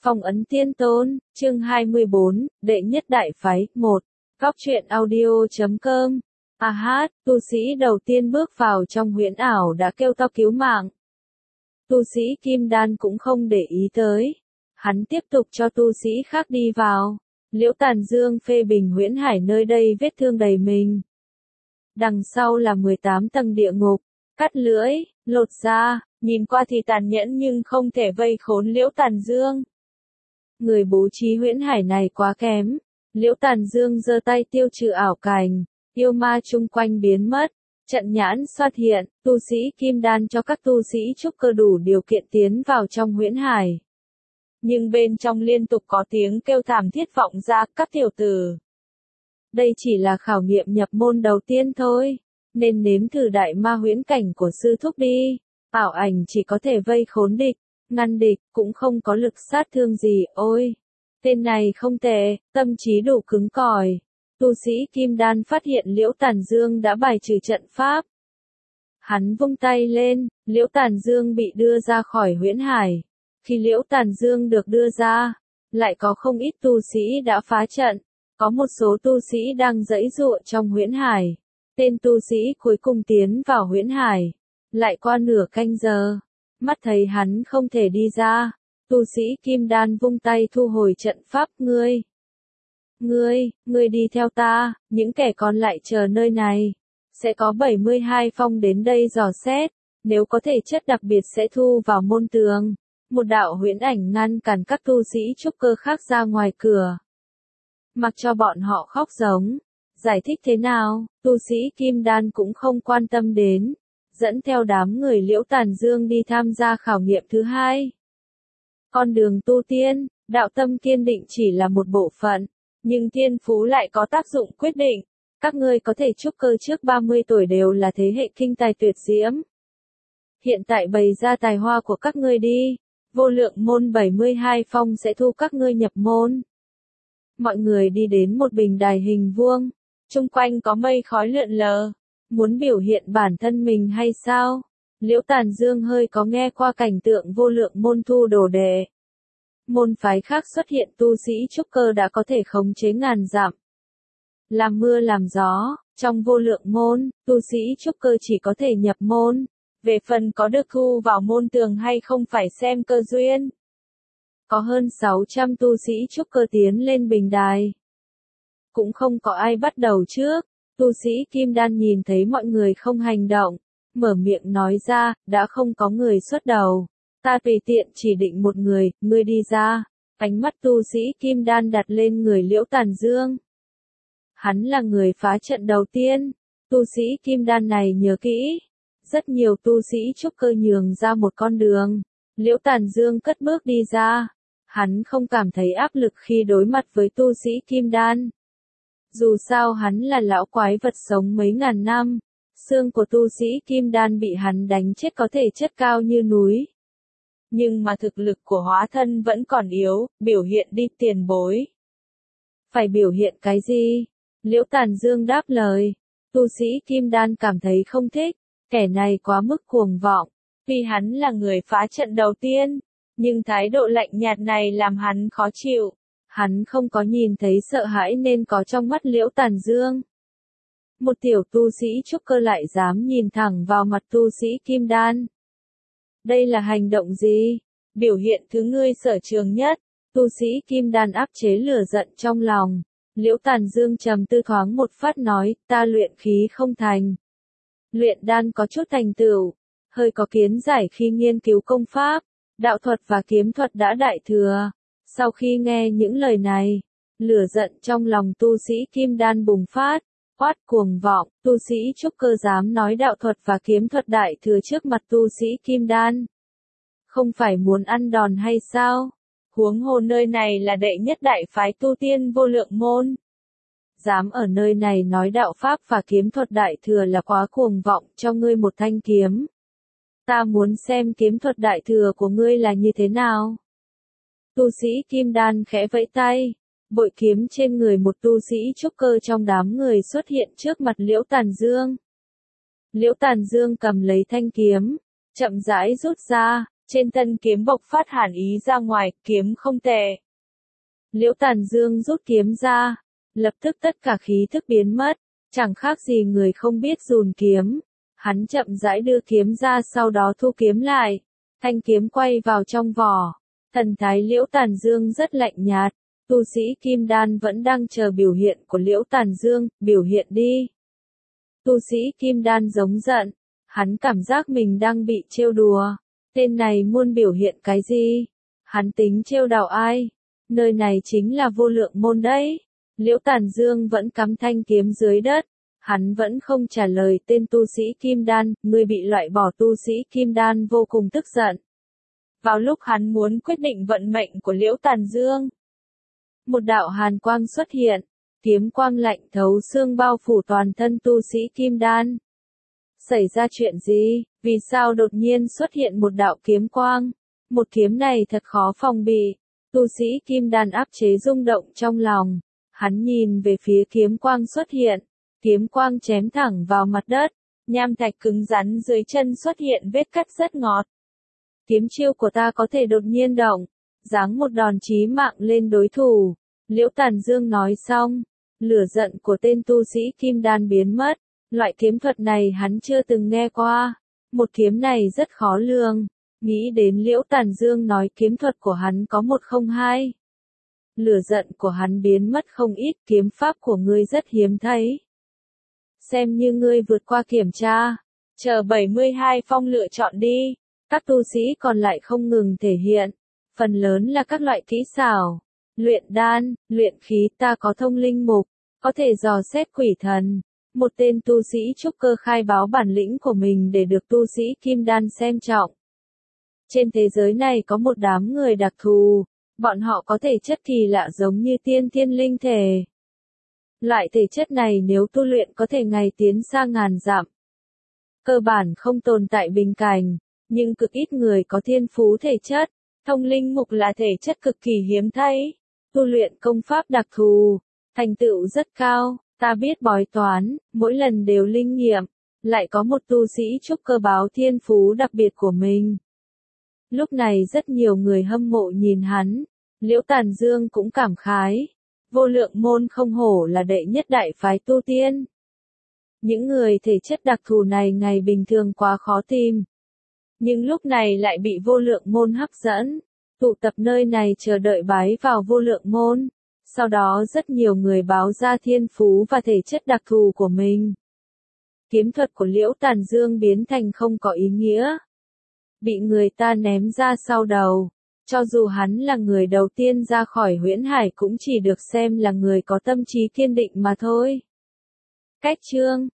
Phong ấn tiên tôn, chương 24, đệ nhất đại phái, 1. Góc truyện audio.com. Tu sĩ đầu tiên bước vào trong huyễn ảo đã kêu to cứu mạng. Tu sĩ kim đan cũng không để ý tới. Hắn tiếp tục cho tu sĩ khác đi vào. Liễu Tàn Dương phê bình huyễn hải nơi đây vết thương đầy mình. Đằng sau là 18 tầng địa ngục, cắt lưỡi, lột da, nhìn qua thì tàn nhẫn nhưng không thể vây khốn Liễu Tàn Dương. Người bố trí huyễn hải này quá kém. Liễu Tàn Dương giơ tay tiêu trừ ảo cảnh, yêu ma chung quanh biến mất. Trận nhãn xuất hiện, tu sĩ kim đan cho các tu sĩ trúc cơ đủ điều kiện tiến vào trong huyễn hải. Nhưng bên trong liên tục có tiếng kêu thảm thiết vọng ra, các tiểu tử. Đây chỉ là khảo nghiệm nhập môn đầu tiên thôi, nên nếm thử đại ma huyễn cảnh của sư thúc đi. Ảo ảnh chỉ có thể vây khốn địch, ngăn địch, cũng không có lực sát thương gì. Ôi, tên này không tệ, tâm trí đủ cứng cỏi. Tu sĩ kim đan phát hiện Liễu Tàn Dương đã bài trừ trận pháp. Hắn vung tay lên, Liễu Tàn Dương bị đưa ra khỏi huyễn hải. Khi Liễu Tàn Dương được đưa ra, lại có không ít tu sĩ đã phá trận. Có một số tu sĩ đang giãy giụa trong huyễn hải. Tên tu sĩ cuối cùng tiến vào huyễn hải. Lại qua nửa canh giờ, mắt thấy hắn không thể đi ra. Tu sĩ kim đan vung tay thu hồi trận pháp. Ngươi đi theo ta, những kẻ còn lại chờ nơi này. Sẽ có 72 phong đến đây dò xét, nếu có thể chất đặc biệt sẽ thu vào môn tường. Một đạo huyễn ảnh ngăn cản các tu sĩ trúc cơ khác ra ngoài cửa. Mặc cho bọn họ khóc giống. Giải thích thế nào, tu sĩ kim đan cũng không quan tâm đến. Dẫn theo đám người Liễu Tàn Dương đi tham gia khảo nghiệm thứ hai. Con đường tu tiên, đạo tâm kiên định chỉ là một bộ phận, nhưng thiên phú lại có tác dụng quyết định. Các ngươi có thể trúc cơ trước 30 tuổi đều là thế hệ kinh tài tuyệt diễm. Hiện tại bày ra tài hoa của các ngươi đi, vô lượng môn 72 phong sẽ thu các ngươi nhập môn. Mọi người đi đến một bình đài hình vuông, chung quanh có mây khói lượn lờ. Muốn biểu hiện bản thân mình hay sao? Liễu Tàn Dương hơi có nghe qua cảnh tượng vô lượng môn thu đồ đệ. Môn phái khác xuất hiện tu sĩ trúc cơ đã có thể khống chế ngàn dặm. Làm mưa làm gió, trong vô lượng môn, tu sĩ trúc cơ chỉ có thể nhập môn. Về phần có được thu vào môn tường hay không phải xem cơ duyên. Có hơn 600 tu sĩ trúc cơ tiến lên bình đài. Cũng không có ai bắt đầu trước. Tu sĩ kim đan nhìn thấy mọi người không hành động, mở miệng nói ra, đã không có người xuất đầu. Ta tùy tiện chỉ định một người, ngươi đi ra. Ánh mắt tu sĩ kim đan đặt lên người Liễu Tàn Dương. Hắn là người phá trận đầu tiên. Tu sĩ kim đan này nhớ kỹ. Rất nhiều tu sĩ trúc cơ nhường ra một con đường. Liễu Tàn Dương cất bước đi ra. Hắn không cảm thấy áp lực khi đối mặt với tu sĩ kim đan. Dù sao hắn là lão quái vật sống mấy ngàn năm, xương của tu sĩ kim đan bị hắn đánh chết có thể chất cao như núi. Nhưng mà thực lực của hóa thân vẫn còn yếu, biểu hiện đi tiền bối. Phải biểu hiện cái gì? Liễu Tàn Dương đáp lời. Tu sĩ kim đan cảm thấy không thích, kẻ này quá mức cuồng vọng, vì hắn là người phá trận đầu tiên, nhưng thái độ lạnh nhạt này làm hắn khó chịu. Hắn không có nhìn thấy sợ hãi nên có trong mắt Liễu Tàn Dương. Một tiểu tu sĩ trúc cơ lại dám nhìn thẳng vào mặt tu sĩ kim đan. Đây là hành động gì? Biểu hiện thứ ngươi sở trường nhất. Tu sĩ kim đan áp chế lửa giận trong lòng. Liễu Tàn Dương trầm tư thoáng một phát nói, ta luyện khí không thành. Luyện đan có chút thành tựu, hơi có kiến giải khi nghiên cứu công pháp, đạo thuật và kiếm thuật đã đại thừa. Sau khi nghe những lời này, lửa giận trong lòng tu sĩ kim đan bùng phát, quát cuồng vọng, tu sĩ trúc cơ dám nói đạo thuật và kiếm thuật đại thừa trước mặt tu sĩ kim đan. Không phải muốn ăn đòn hay sao? Huống hồ nơi này là đệ nhất đại phái tu tiên vô lượng môn. Dám ở nơi này nói đạo pháp và kiếm thuật đại thừa là quá cuồng vọng, cho ngươi một thanh kiếm. Ta muốn xem kiếm thuật đại thừa của ngươi là như thế nào. Tu sĩ kim đan khẽ vẫy tay, bội kiếm trên người một tu sĩ trúc cơ trong đám người xuất hiện trước mặt Liễu Tàn Dương. Liễu Tàn Dương cầm lấy thanh kiếm, chậm rãi rút ra, Trên thân kiếm bộc phát hàn ý ra ngoài, kiếm không tệ. Liễu Tàn Dương rút kiếm ra, lập tức tất cả khí thức biến mất, chẳng khác gì người không biết dùn kiếm. Hắn chậm rãi đưa kiếm ra sau đó thu kiếm lại, thanh kiếm quay vào trong vỏ. Thần thái Liễu Tàn Dương rất lạnh nhạt, tu sĩ Kim Đan vẫn đang chờ biểu hiện của Liễu Tàn Dương, biểu hiện đi. Tu sĩ Kim Đan giống giận, hắn cảm giác mình đang bị trêu đùa, tên này muốn biểu hiện cái gì? Hắn tính trêu đảo ai? Nơi này chính là Vô Lượng Môn đấy. Liễu Tàn Dương vẫn cắm thanh kiếm dưới đất, hắn vẫn không trả lời tên tu sĩ Kim Đan, người bị loại bỏ tu sĩ Kim Đan vô cùng tức giận. Vào lúc hắn muốn quyết định vận mệnh của Liễu Tàn Dương, một đạo hàn quang xuất hiện, kiếm quang lạnh thấu xương bao phủ toàn thân tu sĩ Kim Đan. Xảy ra chuyện gì? Vì sao đột nhiên xuất hiện một đạo kiếm quang? Một kiếm này thật khó phòng bị. Tu sĩ Kim Đan áp chế rung động trong lòng. Hắn nhìn về phía kiếm quang xuất hiện. Kiếm quang chém thẳng vào mặt đất. Nham thạch cứng rắn dưới chân xuất hiện vết cắt rất ngọt. Kiếm chiêu của ta có thể đột nhiên động, giáng một đòn chí mạng lên đối thủ. Liễu Tàn Dương nói xong, lửa giận của tên tu sĩ Kim Đan biến mất. Loại kiếm thuật này hắn chưa từng nghe qua. Một kiếm này rất khó lường. Nghĩ đến Liễu Tàn Dương nói kiếm thuật của hắn có 102. Lửa giận của hắn biến mất không ít, kiếm pháp của ngươi rất hiếm thấy. Xem như ngươi vượt qua kiểm tra. Chờ 72 phong lựa chọn đi. Các tu sĩ còn lại không ngừng thể hiện. Phần lớn là các loại kỹ xảo. Luyện đan, luyện khí, ta có thông linh mục, có thể dò xét quỷ thần. Một tên tu sĩ trúc cơ khai báo bản lĩnh của mình để được tu sĩ Kim Đan xem trọng. Trên thế giới này có một đám người đặc thù, bọn họ có thể chất kỳ lạ giống như tiên thiên linh thể. Loại thể chất này nếu tu luyện có thể ngày tiến xa ngàn dặm. Cơ bản không tồn tại bình cảnh, nhưng cực ít người có thiên phú thể chất. Thông linh mục là thể chất cực kỳ hiếm thấy, tu luyện công pháp đặc thù, thành tựu rất cao. Ta biết bói toán, mỗi lần đều linh nghiệm, lại có một tu sĩ trúc cơ báo thiên phú đặc biệt của mình. Lúc này rất nhiều người hâm mộ nhìn hắn, Liễu Tàn Dương cũng cảm khái. Vô Lượng Môn không hổ là đệ nhất đại phái tu tiên. Những người thể chất đặc thù này ngày bình thường quá khó tìm. Nhưng lúc này lại bị Vô Lượng Môn hấp dẫn, tụ tập nơi này chờ đợi bái vào Vô Lượng Môn. Sau đó rất nhiều người báo ra thiên phú và thể chất đặc thù của mình. Kiếm thuật của Liễu Tàn Dương biến thành không có ý nghĩa. Bị người ta ném ra sau đầu. Cho dù hắn là người đầu tiên ra khỏi huyễn hải cũng chỉ được xem là người có tâm trí kiên định mà thôi. Cách chương